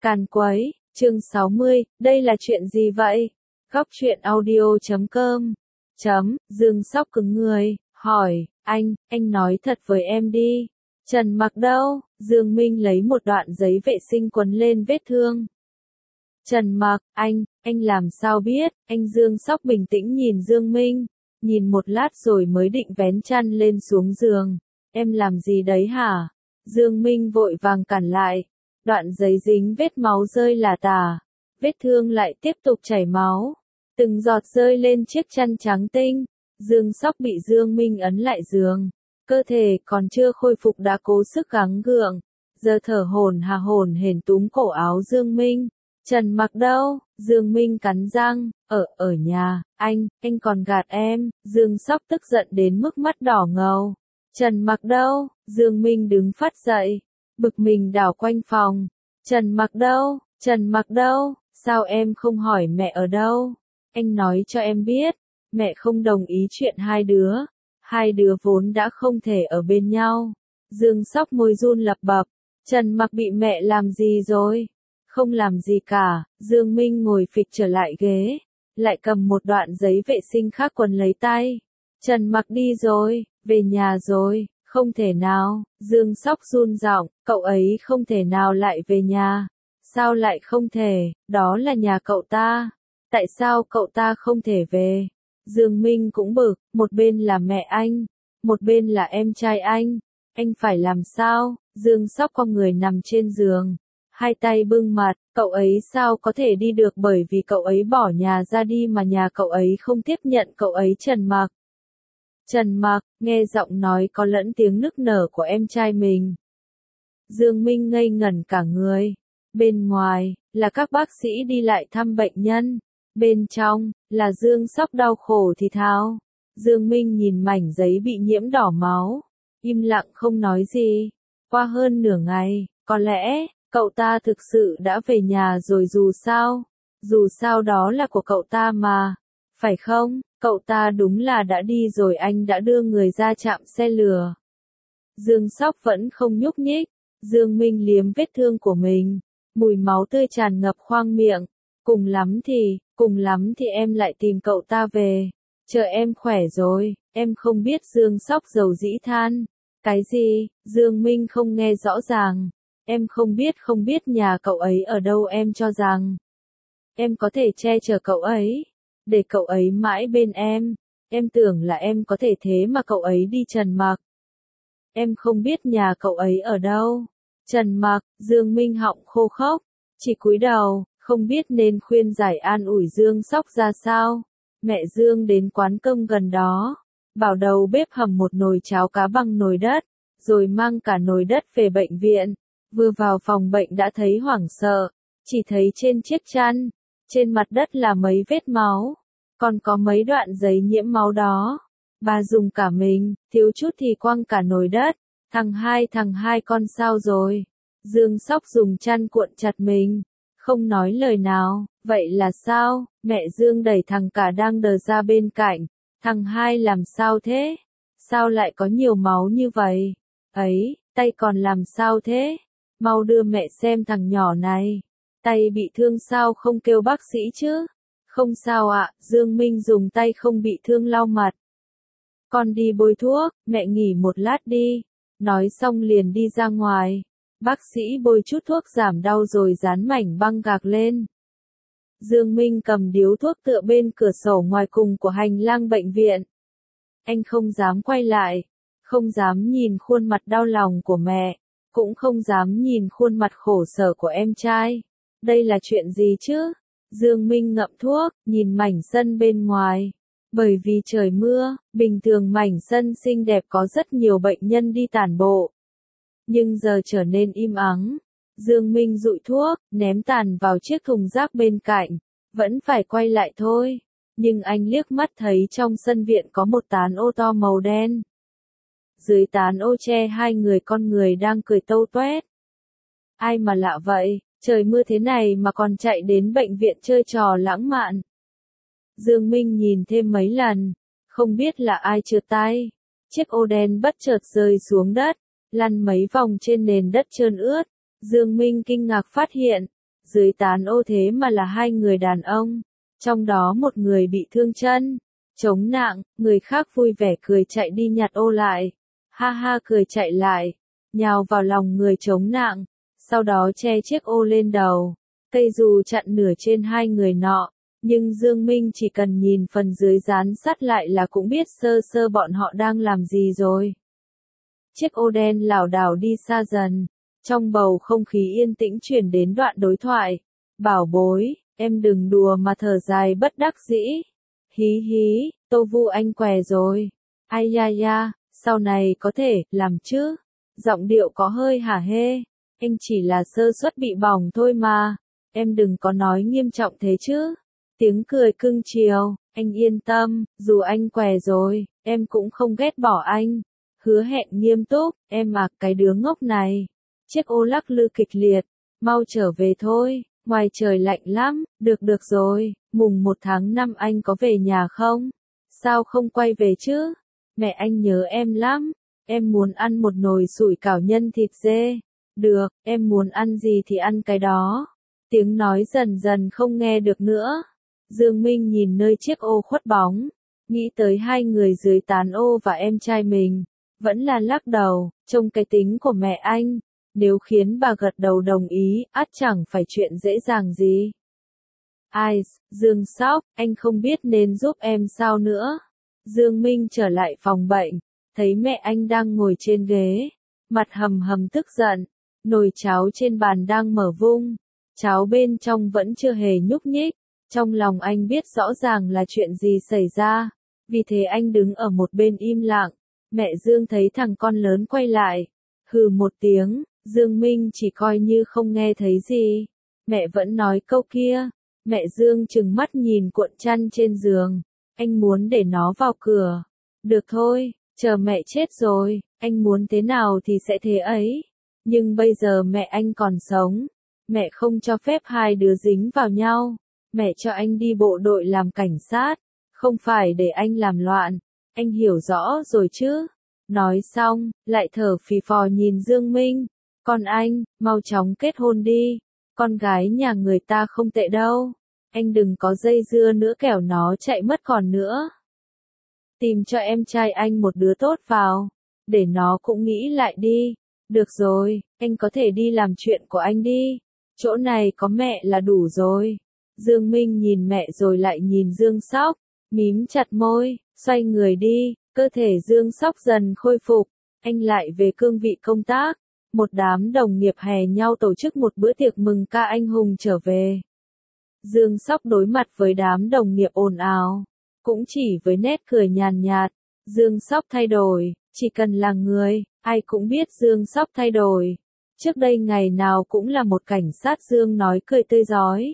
Càn quấy, chương 60, đây là chuyện gì vậy? Góc truyện audio.com Dương Sóc cứng người, hỏi, anh nói thật với em đi. Trần Mặc đâu? Dương Minh lấy một đoạn giấy vệ sinh quấn lên vết thương. Trần Mặc, anh làm sao biết? Anh Dương Sóc bình tĩnh nhìn Dương Minh, nhìn một lát rồi mới định vén chăn lên xuống giường. Em làm gì đấy hả? Dương Minh vội vàng cản lại. Đoạn giấy dính vết máu rơi lả tả. Vết thương lại tiếp tục chảy máu. Từng giọt rơi lên chiếc chăn trắng tinh. Dương Sóc bị Dương Minh ấn lại giường. Cơ thể còn chưa khôi phục đã cố sức gắng gượng. Giờ thở hổn hển túm cổ áo Dương Minh. Trần Mặc đâu? Dương Minh cắn răng. Ở nhà, anh còn gạt em. Dương Sóc tức giận đến mức mắt đỏ ngầu. Trần Mặc đâu? Dương Minh đứng phắt dậy. Bực mình đảo quanh phòng. Trần Mặc đâu? Sao em không hỏi mẹ ở đâu? Anh nói cho em biết. Mẹ không đồng ý chuyện hai đứa vốn đã không thể ở bên nhau. Dương Sóc môi run lập bập. Trần Mặc bị mẹ làm gì rồi? Không làm gì cả. Dương Minh ngồi phịch trở lại ghế, lại cầm một đoạn giấy vệ sinh khác quấn lấy tay. Trần Mặc đi rồi, về nhà rồi. Không thể nào. Dương Sóc run giọng, cậu ấy không thể nào lại về nhà. Sao lại không thể? Đó là nhà cậu ta. Tại sao cậu ta không thể về? Dương Minh cũng bực, một bên là mẹ anh, một bên là em trai anh phải làm sao? Dương Sóc con người nằm trên giường, hai tay bưng mặt, cậu ấy sao có thể đi được bởi vì cậu ấy bỏ nhà ra đi mà nhà cậu ấy không tiếp nhận cậu ấy. Trần Mặc, nghe giọng nói có lẫn tiếng nức nở của em trai mình. Dương Minh ngây ngẩn cả người. Bên ngoài, là các bác sĩ đi lại thăm bệnh nhân. Bên trong, là Dương Sóc đau khổ thì thào. Dương Minh nhìn mảnh giấy bị nhiễm đỏ máu. Im lặng không nói gì. Qua hơn nửa ngày, có lẽ, cậu ta thực sự đã về nhà rồi dù sao đó là của cậu ta mà. Phải không? Cậu ta đúng là đã đi rồi, anh đã đưa người ra trạm xe lửa. Dương Sóc vẫn không nhúc nhích. Dương Minh liếm vết thương của mình. Mùi máu tươi tràn ngập khoang miệng. Cùng lắm thì em lại tìm cậu ta về. Chờ em khỏe rồi, em không biết. Dương Sóc dầu dĩ than. Cái gì? Dương Minh không nghe rõ ràng. Em không biết nhà cậu ấy ở đâu. Em cho rằng em có thể che chở cậu ấy, để cậu ấy mãi bên em. Em tưởng là em có thể thế mà cậu ấy đi. Trần Mặc, em không biết nhà cậu ấy ở đâu. Trần Mặc, Dương Minh họng khô khốc, chỉ cúi đầu, không biết nên khuyên giải an ủi Dương Sóc ra sao. Mẹ Dương đến quán cơm gần đó, bảo đầu bếp hầm một nồi cháo cá bằng nồi đất, rồi mang cả nồi đất về bệnh viện. Vừa vào phòng bệnh đã thấy hoảng sợ, chỉ thấy trên chiếc chăn, trên mặt đất là mấy vết máu, còn có mấy đoạn giấy nhiễm máu đó. Bà dùng cả mình, thiếu chút thì quăng cả nồi đất. Thằng hai con sao rồi? Dương Sóc dùng chăn cuộn chặt mình, không nói lời nào. Vậy là sao? Mẹ Dương đẩy thằng cả đang đờ ra bên cạnh. Thằng hai làm sao thế? Sao lại có nhiều máu như vậy? Ấy, tay còn làm sao thế? Mau đưa mẹ xem thằng nhỏ này. Tay bị thương sao không kêu bác sĩ chứ? Không sao ạ. Dương Minh dùng tay không bị thương lau mặt. Con đi bôi thuốc, mẹ nghỉ một lát đi. Nói xong liền đi ra ngoài. Bác sĩ bôi chút thuốc giảm đau rồi dán mảnh băng gạc lên. Dương Minh cầm điếu thuốc tựa bên cửa sổ ngoài cùng của hành lang bệnh viện. Anh không dám quay lại, không dám nhìn khuôn mặt đau lòng của mẹ, cũng không dám nhìn khuôn mặt khổ sở của em trai. Đây là chuyện gì chứ? Dương Minh ngậm thuốc, nhìn mảnh sân bên ngoài. Bởi vì trời mưa, bình thường mảnh sân xinh đẹp có rất nhiều bệnh nhân đi tản bộ. Nhưng giờ trở nên im ắng. Dương Minh dụi thuốc, ném tàn vào chiếc thùng rác bên cạnh. Vẫn phải quay lại thôi. Nhưng anh liếc mắt thấy trong sân viện có một tán ô to màu đen. Dưới tán ô che hai người con người đang cười tâu toét. Ai mà lạ vậy, trời mưa thế này mà còn chạy đến bệnh viện chơi trò lãng mạn. Dương Minh nhìn thêm mấy lần, không biết là ai trượt tay. Chiếc ô đen bất chợt rơi xuống đất, lăn mấy vòng trên nền đất trơn ướt. Dương Minh kinh ngạc phát hiện, dưới tán ô thế mà là hai người đàn ông, trong đó một người bị thương chân, chống nặng, người khác vui vẻ cười chạy đi nhặt ô lại, ha ha cười chạy lại, nhào vào lòng người chống nặng, sau đó che chiếc ô lên đầu, cây dù chặn nửa trên hai người nọ, nhưng Dương Minh chỉ cần nhìn phần dưới dán sắt lại là cũng biết sơ sơ bọn họ đang làm gì rồi. Chiếc ô đen lảo đảo đi xa dần, trong bầu không khí yên tĩnh chuyển đến đoạn đối thoại. Bảo bối, em đừng đùa mà thở dài bất đắc dĩ. Hí hí, Tô Vu anh què rồi. Ai da da, sau này có thể, làm chứ. Giọng điệu có hơi hả hê. Anh chỉ là sơ suất bị bỏng thôi mà. Em đừng có nói nghiêm trọng thế chứ. Tiếng cười cưng chiều, anh yên tâm, dù anh què rồi, em cũng không ghét bỏ anh. Hứa hẹn nghiêm túc, em à, cái đứa ngốc này. Chiếc ô lắc lư kịch liệt, mau trở về thôi, ngoài trời lạnh lắm, được rồi, mùng 1 tháng 5 anh có về nhà không? Sao không quay về chứ? Mẹ anh nhớ em lắm, em muốn ăn một nồi sủi cảo nhân thịt dê. Được, em muốn ăn gì thì ăn cái đó. Tiếng nói dần dần không nghe được nữa. Dương Minh nhìn nơi chiếc ô khuất bóng, nghĩ tới hai người dưới tán ô và em trai mình, vẫn là lắc đầu, trông cái tính của mẹ anh, nếu khiến bà gật đầu đồng ý, ắt chẳng phải chuyện dễ dàng gì. Ai, Dương Sóc, anh không biết nên giúp em sao nữa. Dương Minh trở lại phòng bệnh, thấy mẹ anh đang ngồi trên ghế, mặt hầm hầm tức giận, nồi cháo trên bàn đang mở vung, cháo bên trong vẫn chưa hề nhúc nhích. Trong lòng anh biết rõ ràng là chuyện gì xảy ra, vì thế anh đứng ở một bên im lặng. Mẹ Dương thấy thằng con lớn quay lại, hừ một tiếng, Dương Minh chỉ coi như không nghe thấy gì. Mẹ vẫn nói câu kia, mẹ Dương trừng mắt nhìn cuộn chăn trên giường, anh muốn để nó vào cửa. Được thôi, chờ mẹ chết rồi, anh muốn thế nào thì sẽ thế ấy. Nhưng bây giờ mẹ anh còn sống, mẹ không cho phép hai đứa dính vào nhau. Mẹ cho anh đi bộ đội làm cảnh sát, không phải để anh làm loạn, anh hiểu rõ rồi chứ. Nói xong, lại thở phì phò nhìn Dương Minh, con anh, mau chóng kết hôn đi, con gái nhà người ta không tệ đâu, anh đừng có dây dưa nữa kẻo nó chạy mất còn nữa. Tìm cho em trai anh một đứa tốt vào, để nó cũng nghĩ lại đi. Được rồi, anh có thể đi làm chuyện của anh đi, chỗ này có mẹ là đủ rồi. Dương Minh nhìn mẹ rồi lại nhìn Dương Sóc, mím chặt môi, xoay người đi, cơ thể Dương Sóc dần khôi phục, anh lại về cương vị công tác. Một đám đồng nghiệp hè nhau tổ chức một bữa tiệc mừng ca anh hùng trở về. Dương Sóc đối mặt với đám đồng nghiệp ồn ào, cũng chỉ với nét cười nhàn nhạt. Dương Sóc thay đổi, chỉ cần là người, ai cũng biết Dương Sóc thay đổi. Trước đây ngày nào cũng là một cảnh sát Dương nói cười tươi rói.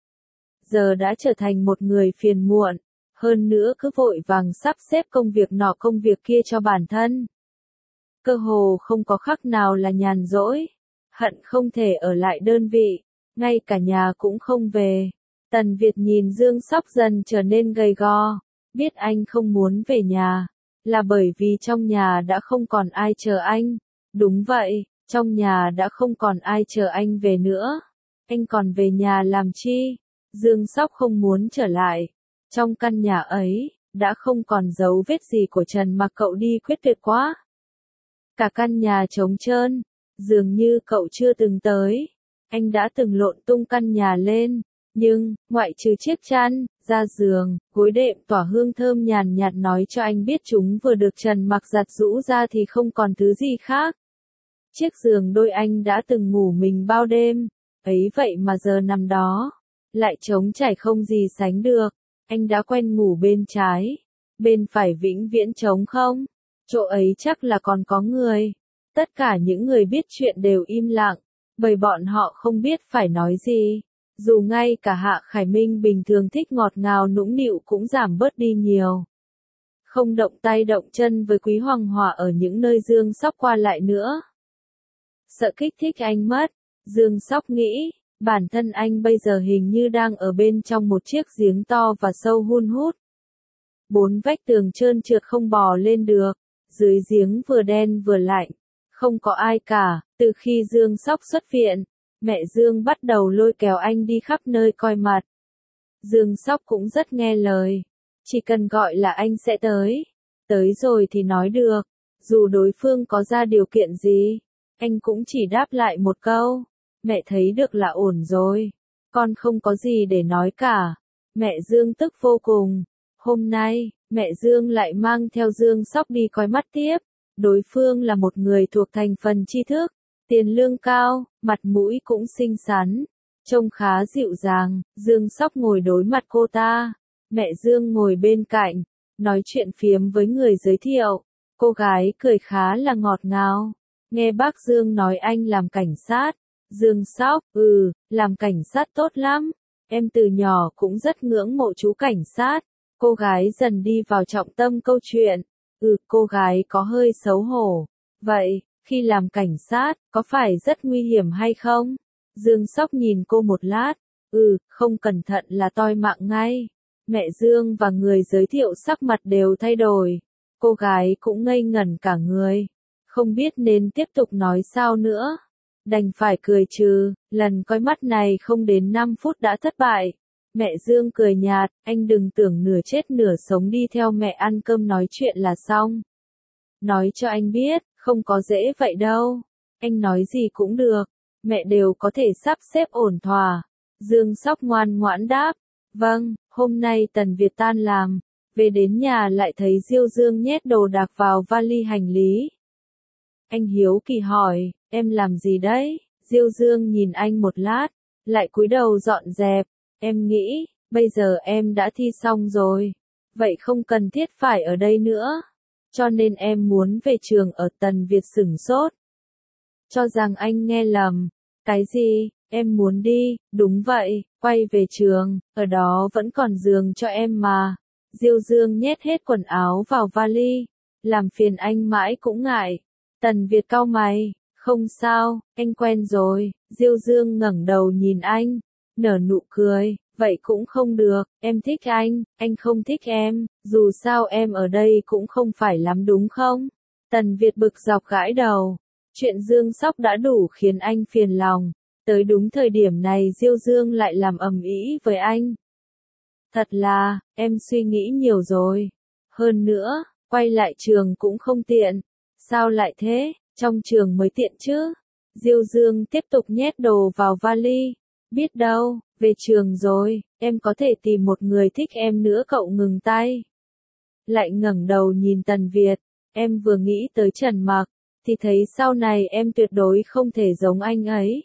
Giờ đã trở thành một người phiền muộn, hơn nữa cứ vội vàng sắp xếp công việc nọ công việc kia cho bản thân. Cơ hồ không có khắc nào là nhàn rỗi, hận không thể ở lại đơn vị, ngay cả nhà cũng không về. Tần Việt nhìn Dương Sóc dần trở nên gầy gò, biết anh không muốn về nhà, là bởi vì trong nhà đã không còn ai chờ anh. Đúng vậy, trong nhà đã không còn ai chờ anh về nữa. Anh còn về nhà làm chi? Dương Sóc không muốn trở lại. Trong căn nhà ấy, đã không còn dấu vết gì của Trần Mặc cậu đi quyết tuyệt quá. Cả căn nhà trống trơn, dường như cậu chưa từng tới. Anh đã từng lộn tung căn nhà lên, nhưng, ngoại trừ chiếc chăn, da giường, gối đệm tỏa hương thơm nhàn nhạt nói cho anh biết chúng vừa được Trần Mặc giặt giũ ra thì không còn thứ gì khác. Chiếc giường đôi anh đã từng ngủ mình bao đêm, ấy vậy mà giờ nằm đó, lại trống trải không gì sánh được. Anh đã quen ngủ bên trái, bên phải vĩnh viễn trống không, chỗ ấy chắc là còn có người. Tất cả những người biết chuyện đều im lặng, bởi bọn họ không biết phải nói gì. Dù ngay cả Hạ Khải Minh bình thường thích ngọt ngào nũng nịu cũng giảm bớt đi nhiều. Không động tay động chân với Quý Hoàng Hỏa ở những nơi Dương Sóc qua lại nữa. Sợ kích thích anh mất, Dương Sóc nghĩ, bản thân anh bây giờ hình như đang ở bên trong một chiếc giếng to và sâu hun hút. 4 vách tường trơn trượt không bò lên được, dưới giếng vừa đen vừa lạnh, không có ai cả. Từ khi Dương Sóc xuất viện, Mẹ Dương bắt đầu lôi kéo anh đi khắp nơi coi mặt. Dương Sóc cũng rất nghe lời. Chỉ cần gọi là anh sẽ tới. Tới rồi thì nói được. Dù đối phương có ra điều kiện gì, anh cũng chỉ đáp lại một câu. Mẹ thấy được là ổn rồi. Con không có gì để nói cả. Mẹ Dương tức vô cùng. Hôm nay, mẹ Dương lại mang theo Dương Sóc đi coi mắt tiếp. Đối phương là một người thuộc thành phần tri thức, tiền lương cao, mặt mũi cũng xinh xắn, trông khá dịu dàng. Dương Sóc ngồi đối mặt cô ta. Mẹ Dương ngồi bên cạnh, nói chuyện phiếm với người giới thiệu. Cô gái cười khá là ngọt ngào. Nghe bác Dương nói anh làm cảnh sát. Dương Sóc, làm cảnh sát tốt lắm. Em từ nhỏ cũng rất ngưỡng mộ chú cảnh sát. Cô gái dần đi vào trọng tâm câu chuyện. Cô gái có hơi xấu hổ. Vậy, khi làm cảnh sát, có phải rất nguy hiểm hay không? Dương Sóc nhìn cô một lát. Không cẩn thận là toi mạng ngay. Mẹ Dương và người giới thiệu sắc mặt đều thay đổi. Cô gái cũng ngây ngẩn cả người. Không biết nên tiếp tục nói sao nữa. Đành phải cười trừ, lần coi mắt này không đến 5 phút đã thất bại. Mẹ Dương cười nhạt, anh đừng tưởng nửa chết nửa sống đi theo mẹ ăn cơm nói chuyện là xong. Nói cho anh biết, không có dễ vậy đâu. Anh nói gì cũng được, mẹ đều có thể sắp xếp ổn thỏa. Dương Sóc ngoan ngoãn đáp, vâng, hôm nay Tần Việt tan làm, về đến nhà lại thấy Diêu Dương nhét đồ đạc vào vali hành lý. Anh hiếu kỳ hỏi, em làm gì đấy? Diêu Dương nhìn anh một lát, lại cúi đầu dọn dẹp. Em nghĩ, bây giờ em đã thi xong rồi, vậy không cần thiết phải ở đây nữa. Cho nên em muốn về trường ở Tần Việt sửng sốt. Cho rằng anh nghe lầm. Cái gì, em muốn đi, đúng vậy, quay về trường, ở đó vẫn còn giường cho em mà. Diêu Dương nhét hết quần áo vào vali, làm phiền anh mãi cũng ngại. Tần Việt cau mày, không sao, anh quen rồi. Diêu Dương ngẩng đầu nhìn anh, nở nụ cười, vậy cũng không được, em thích anh không thích em, dù sao em ở đây cũng không phải lắm đúng không? Tần Việt bực dọc gãi đầu, chuyện Dương Sóc đã đủ khiến anh phiền lòng, tới đúng thời điểm này Diêu Dương lại làm ầm ĩ với anh. Thật là, em suy nghĩ nhiều rồi. Hơn nữa, quay lại trường cũng không tiện. Sao lại thế, trong trường mới tiện chứ? Diêu Dương tiếp tục nhét đồ vào vali. Biết đâu, về trường rồi, em có thể tìm một người thích em nữa. Cậu ngừng tay. Lại ngẩng đầu nhìn Tần Việt, em vừa nghĩ tới Trần Mặc, thì thấy sau này em tuyệt đối không thể giống anh ấy.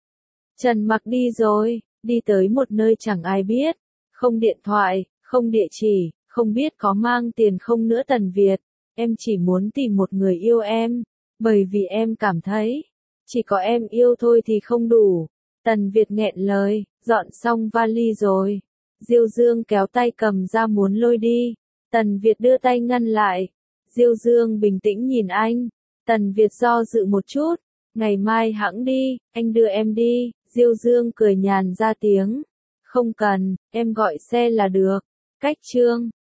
Trần Mặc đi rồi, đi tới một nơi chẳng ai biết, không điện thoại, không địa chỉ, không biết có mang tiền không nữa. Tần Việt, em chỉ muốn tìm một người yêu em, bởi vì em cảm thấy, chỉ có em yêu thôi thì không đủ. Tần Việt nghẹn lời, dọn xong vali rồi. Diêu Dương kéo tay cầm ra muốn lôi đi. Tần Việt đưa tay ngăn lại. Diêu Dương bình tĩnh nhìn anh. Tần Việt do dự một chút. Ngày mai hẵng đi, anh đưa em đi. Diêu Dương cười nhàn ra tiếng. Không cần, em gọi xe là được. Cách chương